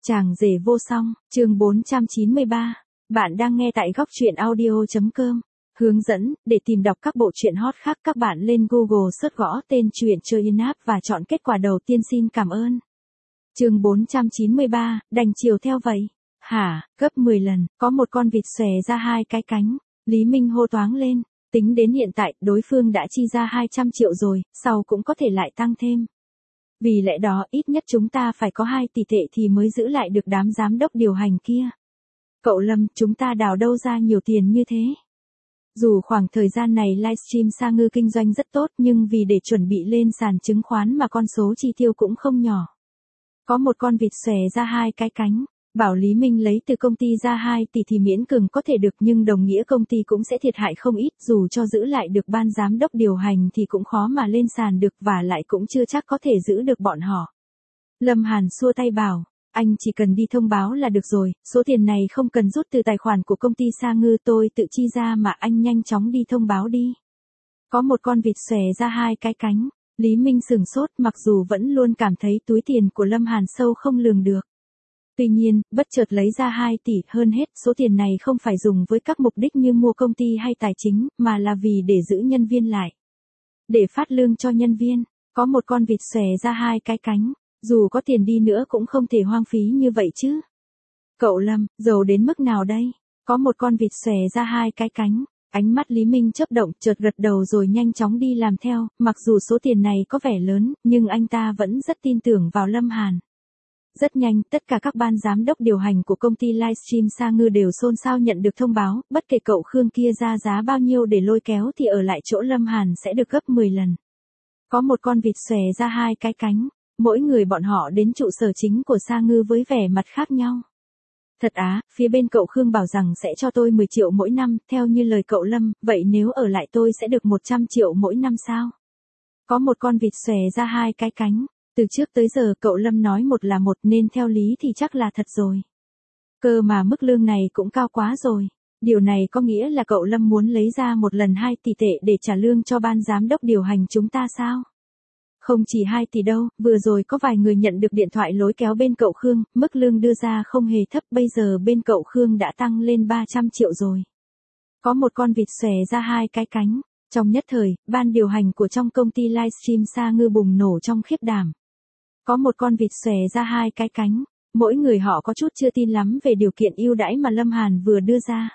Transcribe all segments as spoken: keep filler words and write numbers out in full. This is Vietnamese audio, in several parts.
Chàng rể vô song, chương bốn trăm chín mươi ba. Bạn đang nghe tại góc truyện audio.com. Hướng dẫn, để tìm đọc các bộ truyện hot khác các bạn lên Google search gõ tên truyện chơi in app và chọn kết quả đầu tiên. Xin cảm ơn. Chương bốn trăm chín mươi ba, đành chiều theo vậy. Hả, gấp mười lần, có một con vịt xòe ra hai cái cánh. Lý Minh hô toáng lên, tính đến hiện tại đối phương đã chi ra hai trăm triệu rồi, sau cũng có thể lại tăng thêm. Vì lẽ đó ít nhất chúng ta phải có hai tỷ tệ thì mới giữ lại được đám giám đốc điều hành kia. Cậu Lâm, chúng ta đào đâu ra nhiều tiền như thế? Dù khoảng thời gian này livestream Sa Ngư kinh doanh rất tốt nhưng vì để chuẩn bị lên sàn chứng khoán mà con số chi tiêu cũng không nhỏ. Có một con vịt xòe ra hai cái cánh, bảo Lý Minh lấy từ công ty ra hai tỷ thì miễn cường có thể được nhưng đồng nghĩa công ty cũng sẽ thiệt hại không ít, dù cho giữ lại được ban giám đốc điều hành thì cũng khó mà lên sàn được và lại cũng chưa chắc có thể giữ được bọn họ. Lâm Hàn xua tay bảo, anh chỉ cần đi thông báo là được rồi, số tiền này không cần rút từ tài khoản của công ty Sa Ngư tôi tự chi ra mà anh nhanh chóng đi thông báo đi. Có một con vịt xòe ra hai cái cánh, Lý Minh sửng sốt mặc dù vẫn luôn cảm thấy túi tiền của Lâm Hàn sâu không lường được. Tuy nhiên, bất chợt lấy ra hai tỷ, hơn hết, số tiền này không phải dùng với các mục đích như mua công ty hay tài chính, mà là vì để giữ nhân viên lại. Để phát lương cho nhân viên, có một con vịt xòe ra hai cái cánh, dù có tiền đi nữa cũng không thể hoang phí như vậy chứ. Cậu Lâm, giàu đến mức nào đây? Có một con vịt xòe ra hai cái cánh, ánh mắt Lý Minh chớp động chợt gật đầu rồi nhanh chóng đi làm theo, mặc dù số tiền này có vẻ lớn, nhưng anh ta vẫn rất tin tưởng vào Lâm Hàn. Rất nhanh, tất cả các ban giám đốc điều hành của công ty livestream Sa Ngư đều xôn xao nhận được thông báo, bất kể cậu Khương kia ra giá bao nhiêu để lôi kéo thì ở lại chỗ Lâm Hàn sẽ được gấp mười lần. Có một con vịt xòe ra hai cái cánh, mỗi người bọn họ đến trụ sở chính của Sa Ngư với vẻ mặt khác nhau. Thật á, phía bên cậu Khương bảo rằng sẽ cho tôi mười triệu mỗi năm, theo như lời cậu Lâm, vậy nếu ở lại tôi sẽ được một trăm triệu mỗi năm sao? Có một con vịt xòe ra hai cái cánh. Từ trước tới giờ cậu Lâm nói một là một nên theo lý thì chắc là thật rồi. Cơ mà mức lương này cũng cao quá rồi. Điều này có nghĩa là cậu Lâm muốn lấy ra một lần hai tỷ tệ để trả lương cho ban giám đốc điều hành chúng ta sao? Không chỉ hai tỷ đâu, vừa rồi có vài người nhận được điện thoại lối kéo bên cậu Khương, mức lương đưa ra không hề thấp, bây giờ bên cậu Khương đã tăng lên ba trăm triệu rồi. Có một con vịt xòe ra hai cái cánh. Trong nhất thời, ban điều hành của trong công ty livestream Sa Ngư bùng nổ trong khiếp đảm. Có một con vịt xòe ra hai cái cánh, mỗi người họ có chút chưa tin lắm về điều kiện ưu đãi mà Lâm Hàn vừa đưa ra.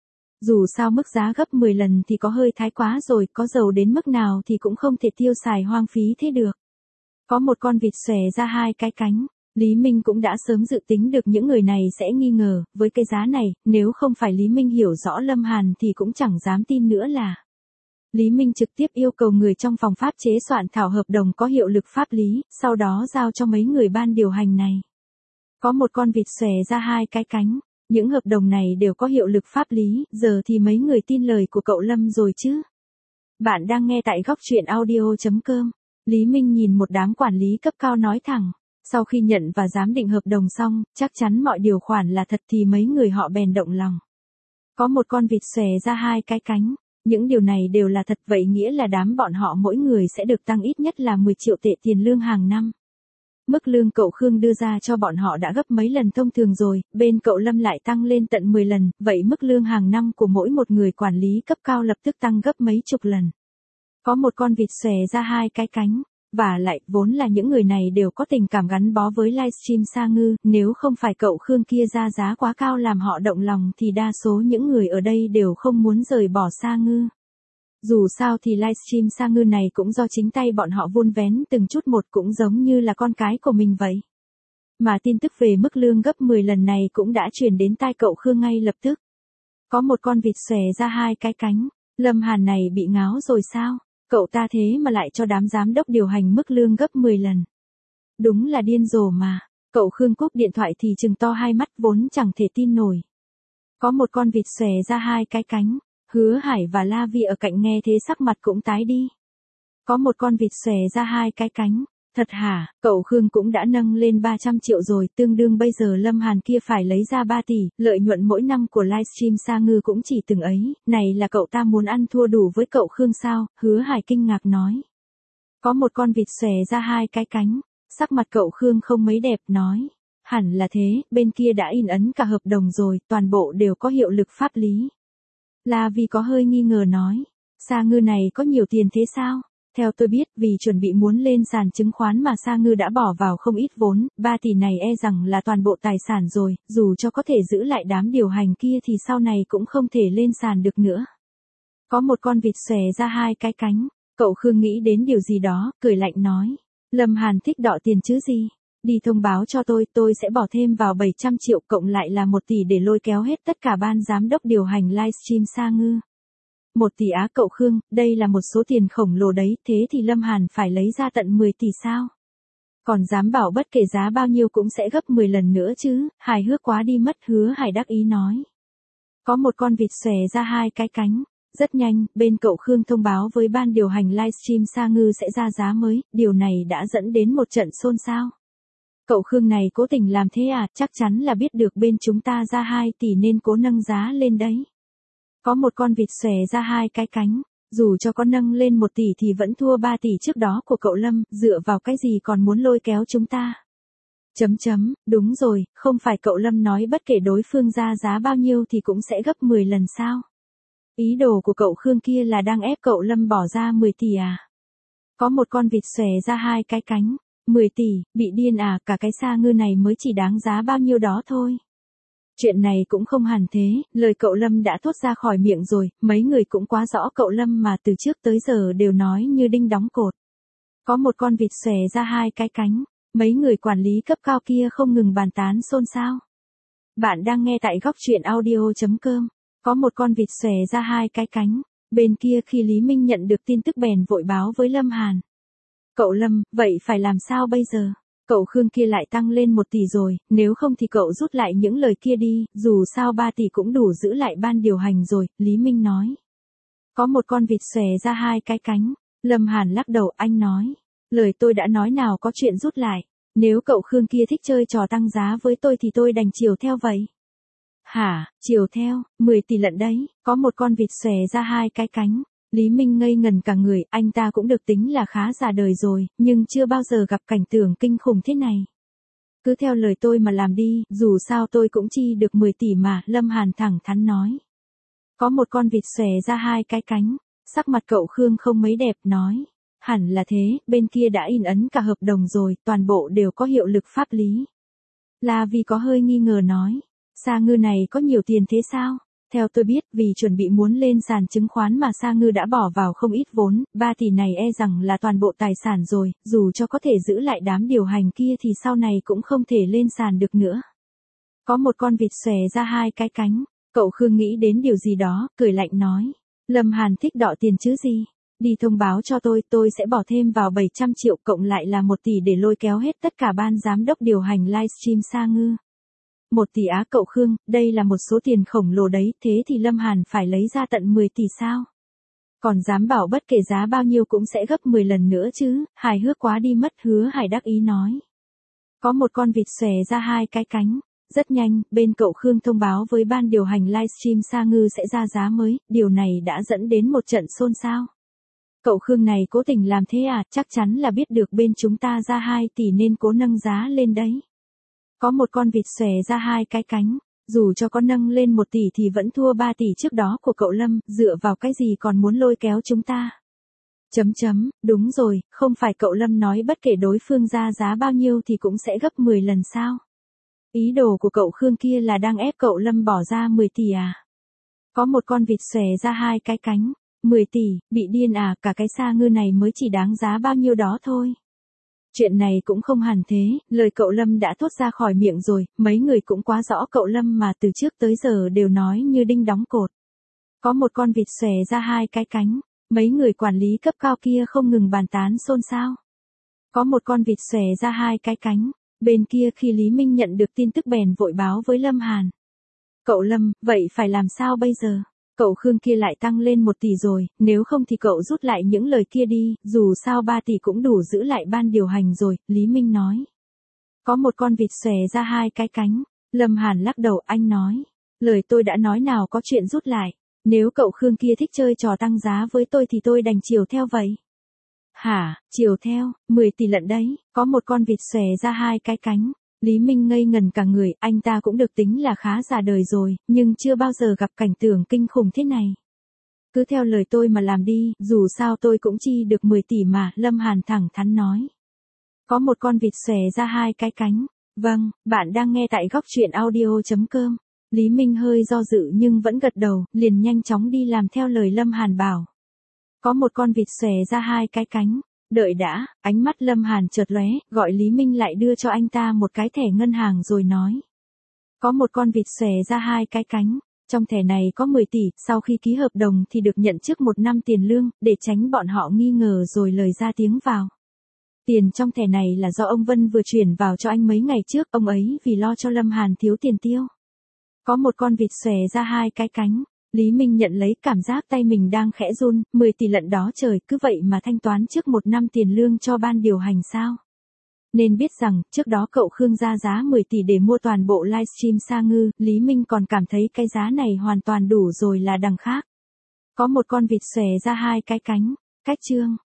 Dù sao mức giá gấp mười lần thì có hơi thái quá rồi, có giàu đến mức nào thì cũng không thể tiêu xài hoang phí thế được. Có một con vịt xòe ra hai cái cánh, Lý Minh cũng đã sớm dự tính được những người này sẽ nghi ngờ, với cái giá này, nếu không phải Lý Minh hiểu rõ Lâm Hàn thì cũng chẳng dám tin nữa là. Lý Minh trực tiếp yêu cầu người trong phòng pháp chế soạn thảo hợp đồng có hiệu lực pháp lý, sau đó giao cho mấy người ban điều hành này. Có một con vịt xòe ra hai cái cánh, những hợp đồng này đều có hiệu lực pháp lý, giờ thì mấy người tin lời của cậu Lâm rồi chứ. Bạn đang nghe tại góc truyện audio.com. Lý Minh nhìn một đám quản lý cấp cao nói thẳng, sau khi nhận và giám định hợp đồng xong, chắc chắn mọi điều khoản là thật thì mấy người họ bèn động lòng. Có một con vịt xòe ra hai cái cánh. Những điều này đều là thật, vậy nghĩa là đám bọn họ mỗi người sẽ được tăng ít nhất là mười triệu tệ tiền lương hàng năm. Mức lương cậu Khương đưa ra cho bọn họ đã gấp mấy lần thông thường rồi, bên cậu Lâm lại tăng lên tận mười lần, vậy mức lương hàng năm của mỗi một người quản lý cấp cao lập tức tăng gấp mấy chục lần. Có một con vịt xòe ra hai cái cánh, và lại vốn là những người này đều có tình cảm gắn bó với livestream Sa Ngư, nếu không phải cậu Khương kia ra giá quá cao làm họ động lòng thì đa số những người ở đây đều không muốn rời bỏ Sa Ngư. Dù sao thì livestream Sa Ngư này cũng do chính tay bọn họ vun vén từng chút một, cũng giống như là con cái của mình vậy. Mà tin tức về mức lương gấp mười lần này cũng đã truyền đến tai cậu Khương ngay lập tức. Có một con vịt xòe ra hai cái cánh, Lâm Hàn này bị ngáo rồi sao? Cậu ta thế mà lại cho đám giám đốc điều hành mức lương gấp mười lần. Đúng là điên rồ mà. Cậu Khương cúp điện thoại thì trừng to hai mắt vốn chẳng thể tin nổi. Có một con vịt xòe ra hai cái cánh, Hứa Hải và La Vi ở cạnh nghe thế sắc mặt cũng tái đi. Có một con vịt xòe ra hai cái cánh. Thật hả, cậu Khương cũng đã nâng lên ba trăm triệu rồi, tương đương bây giờ Lâm Hàn kia phải lấy ra ba tỷ, lợi nhuận mỗi năm của livestream Sa Ngư cũng chỉ từng ấy, này là cậu ta muốn ăn thua đủ với cậu Khương sao? Hứa Hải kinh ngạc nói. Có một con vịt xòe ra hai cái cánh, sắc mặt cậu Khương không mấy đẹp, nói. Hẳn là thế, bên kia đã in ấn cả hợp đồng rồi, toàn bộ đều có hiệu lực pháp lý. La Vi có hơi nghi ngờ nói. Sa Ngư này có nhiều tiền thế sao? Theo tôi biết, vì chuẩn bị muốn lên sàn chứng khoán mà Sa Ngư đã bỏ vào không ít vốn, ba tỷ này e rằng là toàn bộ tài sản rồi, dù cho có thể giữ lại đám điều hành kia thì sau này cũng không thể lên sàn được nữa. Có một con vịt xòe ra hai cái cánh, cậu Khương nghĩ đến điều gì đó, cười lạnh nói. Lâm Hàn thích đọ tiền chứ gì? Đi thông báo cho tôi, tôi sẽ bỏ thêm vào bảy trăm triệu cộng lại là một tỷ để lôi kéo hết tất cả ban giám đốc điều hành livestream Sa Ngư. Một tỷ á cậu Khương, đây là một số tiền khổng lồ đấy, thế thì Lâm Hàn phải lấy ra tận mười tỷ sao? Còn dám bảo bất kể giá bao nhiêu cũng sẽ gấp mười lần nữa chứ, hài hước quá đi mất, Hứa Hải đắc ý nói. Có một con vịt xòe ra hai cái cánh. Rất nhanh, bên cậu Khương thông báo với ban điều hành livestream Sa Ngư sẽ ra giá mới, điều này đã dẫn đến một trận xôn xao. Cậu Khương này cố tình làm thế à, chắc chắn là biết được bên chúng ta ra hai tỷ nên cố nâng giá lên đấy. Có một con vịt xòe ra hai cái cánh, dù cho có nâng lên một tỷ thì vẫn thua ba tỷ trước đó của cậu Lâm, dựa vào cái gì còn muốn lôi kéo chúng ta. Chấm chấm, đúng rồi, không phải cậu Lâm nói bất kể đối phương ra giá bao nhiêu thì cũng sẽ gấp mười lần sao? Ý đồ của cậu Khương kia là đang ép cậu Lâm bỏ ra mười tỷ à? Có một con vịt xòe ra hai cái cánh, mười tỷ, bị điên à, cả cái Sa Ngư này mới chỉ đáng giá bao nhiêu đó thôi. Chuyện này cũng không hẳn thế, lời cậu Lâm đã thốt ra khỏi miệng rồi, mấy người cũng quá rõ cậu Lâm mà từ trước tới giờ đều nói như đinh đóng cột. Có một con vịt xòe ra hai cái cánh, mấy người quản lý cấp cao kia không ngừng bàn tán xôn xao. Bạn đang nghe tại góc truyện audio chấm com. Có một con vịt xòe ra hai cái cánh, bên kia khi Lý Minh nhận được tin tức bèn vội báo với Lâm Hàn. Cậu Lâm, vậy phải làm sao bây giờ? Cậu Khương kia lại tăng lên một tỷ rồi, nếu không thì cậu rút lại những lời kia đi, dù sao ba tỷ cũng đủ giữ lại ban điều hành rồi, Lý Minh nói. Có một con vịt xòe ra hai cái cánh, Lâm Hàn lắc đầu, anh nói. Lời tôi đã nói nào có chuyện rút lại, nếu cậu Khương kia thích chơi trò tăng giá với tôi thì tôi đành chiều theo vậy. Hả, chiều theo, mười tỷ lận đấy, có một con vịt xòe ra hai cái cánh. Lý Minh ngây ngần cả người, anh ta cũng được tính là khá già đời rồi, nhưng chưa bao giờ gặp cảnh tượng kinh khủng thế này. Cứ theo lời tôi mà làm đi, dù sao tôi cũng chi được mười tỷ mà, Lâm Hàn thẳng thắn nói. Có một con vịt xòe ra hai cái cánh, sắc mặt cậu Khương không mấy đẹp, nói. Hẳn là thế, bên kia đã in ấn cả hợp đồng rồi, toàn bộ đều có hiệu lực pháp lý. La Vi có hơi nghi ngờ nói. Sa Ngư này có nhiều tiền thế sao? Theo tôi biết, vì chuẩn bị muốn lên sàn chứng khoán mà Sa Ngư đã bỏ vào không ít vốn, ba tỷ này e rằng là toàn bộ tài sản rồi, dù cho có thể giữ lại đám điều hành kia thì sau này cũng không thể lên sàn được nữa. Có một con vịt xòe ra hai cái cánh, cậu Khương nghĩ đến điều gì đó, cười lạnh nói. Lâm Hàn thích đọ tiền chứ gì? Đi thông báo cho tôi, tôi sẽ bỏ thêm vào bảy trăm triệu cộng lại là một tỷ để lôi kéo hết tất cả ban giám đốc điều hành livestream Sa Ngư. Một tỷ á cậu Khương, đây là một số tiền khổng lồ đấy, thế thì Lâm Hàn phải lấy ra tận mười tỷ sao? Còn dám bảo bất kể giá bao nhiêu cũng sẽ gấp mười lần nữa chứ, hài hước quá đi mất, Hứa Hải đắc ý nói. Có một con vịt xòe ra hai cái cánh, rất nhanh, bên cậu Khương thông báo với ban điều hành livestream Sa Ngư sẽ ra giá mới, điều này đã dẫn đến một trận xôn xao. Cậu Khương này cố tình làm thế à, chắc chắn là biết được bên chúng ta ra hai tỷ nên cố nâng giá lên đấy. Có một con vịt xòe ra hai cái cánh, dù cho có nâng lên một tỷ thì vẫn thua ba tỷ trước đó của cậu Lâm, dựa vào cái gì còn muốn lôi kéo chúng ta. Chấm chấm, đúng rồi, không phải cậu Lâm nói bất kể đối phương ra giá bao nhiêu thì cũng sẽ gấp mười lần sao. Ý đồ của cậu Khương kia là đang ép cậu Lâm bỏ ra mười tỷ à. Có một con vịt xòe ra hai cái cánh, mười tỷ, bị điên à, cả cái Sa Ngư này mới chỉ đáng giá bao nhiêu đó thôi. Chuyện này cũng không hẳn thế, lời cậu Lâm đã thốt ra khỏi miệng rồi, mấy người cũng quá rõ cậu Lâm mà từ trước tới giờ đều nói như đinh đóng cột. Có một con vịt xòe ra hai cái cánh, mấy người quản lý cấp cao kia không ngừng bàn tán xôn xao. Có một con vịt xòe ra hai cái cánh, bên kia khi Lý Minh nhận được tin tức bèn vội báo với Lâm Hàn. Cậu Lâm, vậy phải làm sao bây giờ? Cậu Khương kia lại tăng lên một tỷ rồi, nếu không thì cậu rút lại những lời kia đi, dù sao ba tỷ cũng đủ giữ lại ban điều hành rồi, Lý Minh nói. Có một con vịt xòe ra hai cái cánh, Lâm Hàn lắc đầu, anh nói. Lời tôi đã nói nào có chuyện rút lại, nếu cậu Khương kia thích chơi trò tăng giá với tôi thì tôi đành chiều theo vậy. Hả, chiều theo, mười tỷ lận đấy, có một con vịt xòe ra hai cái cánh. Lý Minh ngây ngần cả người, anh ta cũng được tính là khá già đời rồi, nhưng chưa bao giờ gặp cảnh tượng kinh khủng thế này. Cứ theo lời tôi mà làm đi, dù sao tôi cũng chi được mười tỷ mà, Lâm Hàn thẳng thắn nói. Có một con vịt xòe ra hai cái cánh. Vâng, bạn đang nghe tại góc truyện audio chấm com. Lý Minh hơi do dự nhưng vẫn gật đầu, liền nhanh chóng đi làm theo lời Lâm Hàn bảo. Có một con vịt xòe ra hai cái cánh. Đợi đã, ánh mắt Lâm Hàn chợt lóe, gọi Lý Minh lại đưa cho anh ta một cái thẻ ngân hàng rồi nói. Có một con vịt xòe ra hai cái cánh. Trong thẻ này có mười tỷ, sau khi ký hợp đồng thì được nhận trước một năm tiền lương, để tránh bọn họ nghi ngờ rồi lời ra tiếng vào. Tiền trong thẻ này là do ông Vân vừa chuyển vào cho anh mấy ngày trước, ông ấy vì lo cho Lâm Hàn thiếu tiền tiêu. Có một con vịt xòe ra hai cái cánh. Lý Minh nhận lấy, cảm giác tay mình đang khẽ run, mười tỷ lận đó trời, cứ vậy mà thanh toán trước một năm tiền lương cho ban điều hành sao? Nên biết rằng, trước đó cậu Khương ra giá mười tỷ để mua toàn bộ livestream Sa Ngư, Lý Minh còn cảm thấy cái giá này hoàn toàn đủ rồi là đằng khác. Có một con vịt xòe ra hai cái cánh. Cách chương